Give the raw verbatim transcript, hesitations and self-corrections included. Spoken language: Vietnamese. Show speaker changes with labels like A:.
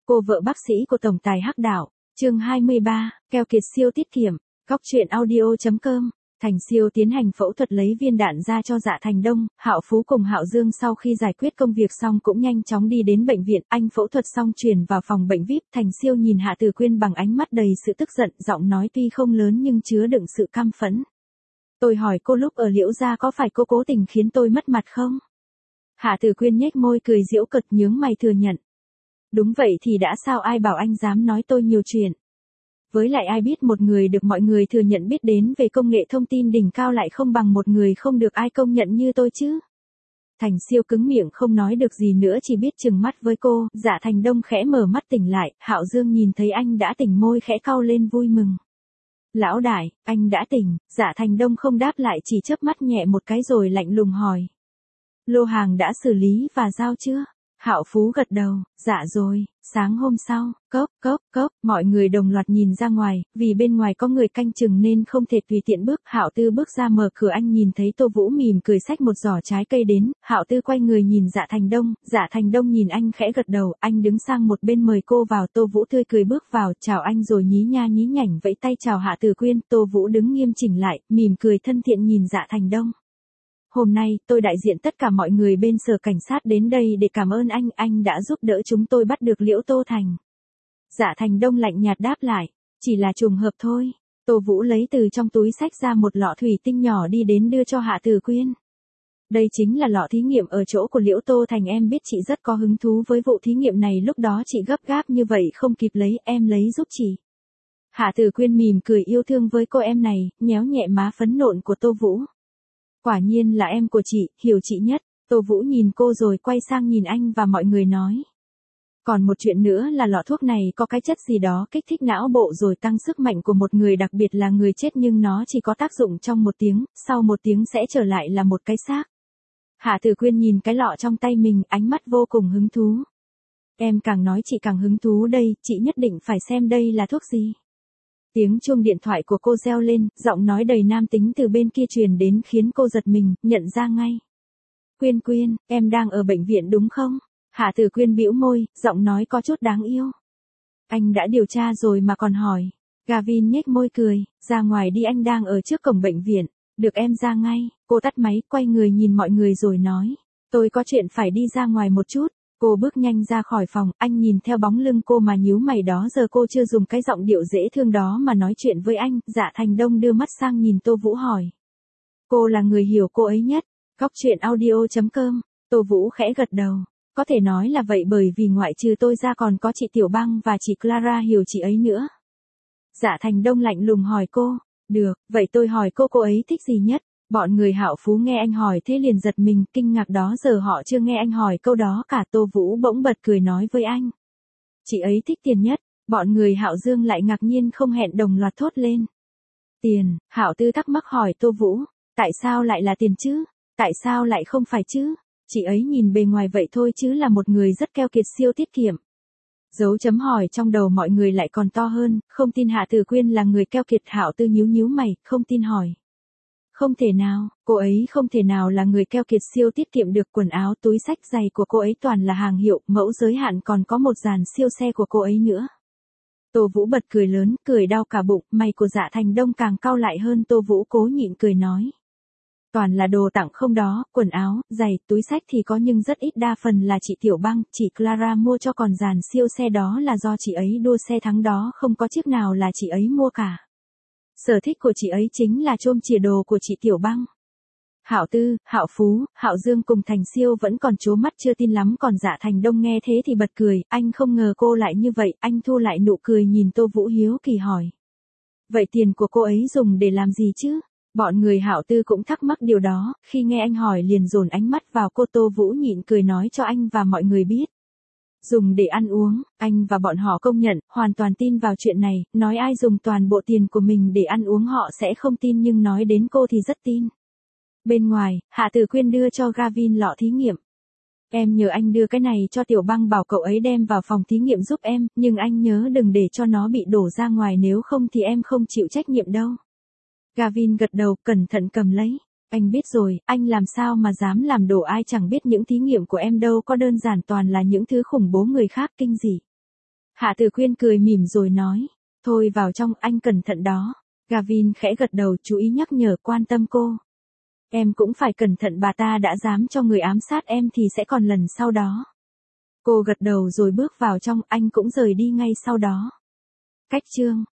A: Cô vợ bác sĩ của tổng tài Hắc Đạo, chương hai mươi ba, keo kiệt siêu tiết kiệm, góc truyện audio.com. Thành Siêu tiến hành phẫu thuật lấy viên đạn ra cho Dạ Thành Đông, Hạo Phú cùng Hạo Dương sau khi giải quyết công việc xong cũng nhanh chóng đi đến bệnh viện, anh phẫu thuật xong chuyển vào phòng bệnh vi ai pi, Thành Siêu nhìn Hạ Từ Quyên bằng ánh mắt đầy sự tức giận, giọng nói tuy không lớn nhưng chứa đựng sự căm phẫn. Tôi hỏi cô lúc ở Liễu gia có phải cô cố tình khiến tôi mất mặt không? Hạ Từ Quyên nhếch môi cười giễu cợt nhướng mày thừa nhận. Đúng vậy thì đã sao, ai bảo anh dám nói tôi nhiều chuyện. Với lại ai biết một người được mọi người thừa nhận biết đến về công nghệ thông tin đỉnh cao lại không bằng một người không được ai công nhận như tôi chứ. Thành Siêu cứng miệng không nói được gì nữa, chỉ biết trừng mắt với cô. Dạ Thành Đông khẽ mở mắt tỉnh lại, Hạo Dương nhìn thấy anh đã tỉnh môi khẽ cau lên vui mừng. Lão đại, anh đã tỉnh. Dạ Thành Đông không đáp lại, chỉ chớp mắt nhẹ một cái rồi lạnh lùng hỏi. Lô hàng đã xử lý và giao chưa? Hạo Phú gật đầu, dạ rồi. Sáng hôm sau, cốc, cốc, cốc, mọi người đồng loạt nhìn ra ngoài, vì bên ngoài có người canh chừng nên không thể tùy tiện bước. Hạo Tư bước ra mở cửa, anh nhìn thấy Tô Vũ mỉm cười xách một giỏ trái cây đến. Hạo Tư quay người nhìn Dạ Thành Đông, Dạ Thành Đông nhìn anh khẽ gật đầu, anh đứng sang một bên mời cô vào. Tô Vũ tươi cười bước vào, chào anh rồi nhí nha nhí nhảnh vẫy tay chào Hạ Từ Quyên. Tô Vũ đứng nghiêm chỉnh lại, mỉm cười thân thiện nhìn Dạ Thành Đông. Hôm nay, tôi đại diện tất cả mọi người bên sở cảnh sát đến đây để cảm ơn anh, anh đã giúp đỡ chúng tôi bắt được Liễu Tô Thành. Dạ Thành Đông lạnh nhạt đáp lại, chỉ là trùng hợp thôi. Tô Vũ lấy từ trong túi xách ra một lọ thủy tinh nhỏ đi đến đưa cho Hạ Từ Quyên. Đây chính là lọ thí nghiệm ở chỗ của Liễu Tô Thành, em biết chị rất có hứng thú với vụ thí nghiệm này, lúc đó chị gấp gáp như vậy không kịp lấy, em lấy giúp chị. Hạ Từ Quyên mỉm cười yêu thương với cô em này, nhéo nhẹ má phấn nộn của Tô Vũ. Quả nhiên là em của chị, hiểu chị nhất. Tô Vũ nhìn cô rồi quay sang nhìn anh và mọi người nói. Còn một chuyện nữa là lọ thuốc này có cái chất gì đó kích thích não bộ rồi tăng sức mạnh của một người, đặc biệt là người chết, nhưng nó chỉ có tác dụng trong một tiếng, sau một tiếng sẽ trở lại là một cái xác. Hạ Từ Quyên nhìn cái lọ trong tay mình, ánh mắt vô cùng hứng thú. Em càng nói chị càng hứng thú đây, chị nhất định phải xem đây là thuốc gì. Tiếng chuông điện thoại của cô reo lên, giọng nói đầy nam tính từ bên kia truyền đến khiến cô giật mình, nhận ra ngay. Quyên Quyên, em đang ở bệnh viện đúng không? Hạ Từ Quyên bĩu môi, giọng nói có chút đáng yêu. Anh đã điều tra rồi mà còn hỏi. Gavin nhếch môi cười, ra ngoài đi, anh đang ở trước cổng bệnh viện. Được, em ra ngay. Cô tắt máy, quay người nhìn mọi người rồi nói. Tôi có chuyện phải đi ra ngoài một chút. Cô bước nhanh ra khỏi phòng, anh nhìn theo bóng lưng cô mà nhíu mày, đó giờ cô chưa dùng cái giọng điệu dễ thương đó mà nói chuyện với anh. Dạ Thành Đông đưa mắt sang nhìn Tô Vũ hỏi. Cô là người hiểu cô ấy nhất. Góc truyện audio.com. Tô Vũ khẽ gật đầu. Có thể nói là vậy, bởi vì ngoại trừ tôi ra còn có chị Tiểu Băng và chị Clara hiểu chị ấy nữa. Dạ Thành Đông lạnh lùng hỏi cô. Được, vậy tôi hỏi cô cô ấy thích gì nhất? Bọn người Hạo Phú nghe anh hỏi thế liền giật mình, kinh ngạc, đó giờ họ chưa nghe anh hỏi câu đó cả. Tô Vũ bỗng bật cười nói với anh. Chị ấy thích tiền nhất. Bọn người Hạo Dương lại ngạc nhiên không hẹn đồng loạt thốt lên. Tiền, Hạo Tư thắc mắc hỏi Tô Vũ. Tại sao lại là tiền chứ? Tại sao lại không phải chứ? Chị ấy nhìn bề ngoài vậy thôi chứ là một người rất keo kiệt, siêu tiết kiệm. Dấu chấm hỏi trong đầu mọi người lại còn to hơn, không tin Hạ Từ Quyên là người keo kiệt. Hạo Tư nhíu nhíu mày, không tin hỏi. Không thể nào, cô ấy không thể nào là người keo kiệt siêu tiết kiệm được, quần áo túi xách giày của cô ấy toàn là hàng hiệu, mẫu giới hạn, còn có một dàn siêu xe của cô ấy nữa. Tô Vũ bật cười lớn, cười đau cả bụng, mày của Dạ Thành Đông càng cau lại hơn. Tô Vũ cố nhịn cười nói. Toàn là đồ tặng không đó, quần áo, giày, túi xách thì có nhưng rất ít, đa phần là chị Tiểu Băng, chị Clara mua cho, còn dàn siêu xe đó là do chị ấy đua xe thắng đó, không có chiếc nào là chị ấy mua cả. Sở thích của chị ấy chính là chôm chìa đồ của chị Tiểu Băng. Hạo Tư, Hạo Phú, Hạo Dương cùng Thành Siêu vẫn còn trố mắt chưa tin lắm, còn Dạ Thành Đông nghe thế thì bật cười, anh không ngờ cô lại như vậy, anh thu lại nụ cười nhìn Tô Vũ hiếu kỳ hỏi. Vậy tiền của cô ấy dùng để làm gì chứ? Bọn người Hạo Tư cũng thắc mắc điều đó, khi nghe anh hỏi liền dồn ánh mắt vào cô. Tô Vũ nhịn cười nói cho anh và mọi người biết. Dùng để ăn uống, anh và bọn họ công nhận, hoàn toàn tin vào chuyện này, nói ai dùng toàn bộ tiền của mình để ăn uống họ sẽ không tin, nhưng nói đến cô thì rất tin. Bên ngoài, Hạ Từ Quyên đưa cho Gavin lọ thí nghiệm. Em nhờ anh đưa cái này cho Tiểu Băng, bảo cậu ấy đem vào phòng thí nghiệm giúp em, nhưng anh nhớ đừng để cho nó bị đổ ra ngoài, nếu không thì em không chịu trách nhiệm đâu. Gavin gật đầu, cẩn thận cầm lấy. Anh biết rồi, anh làm sao mà dám làm đổ ai, chẳng biết những thí nghiệm của em đâu có đơn giản, toàn là những thứ khủng bố người khác kinh dị. Hạ Tử Quyên cười mỉm rồi nói, thôi vào trong, anh cẩn thận đó. Gavin khẽ gật đầu, chú ý nhắc nhở, quan tâm cô. Em cũng phải cẩn thận, bà ta đã dám cho người ám sát em thì sẽ còn lần sau đó. Cô gật đầu rồi bước vào trong, anh cũng rời đi ngay sau đó. Cách chương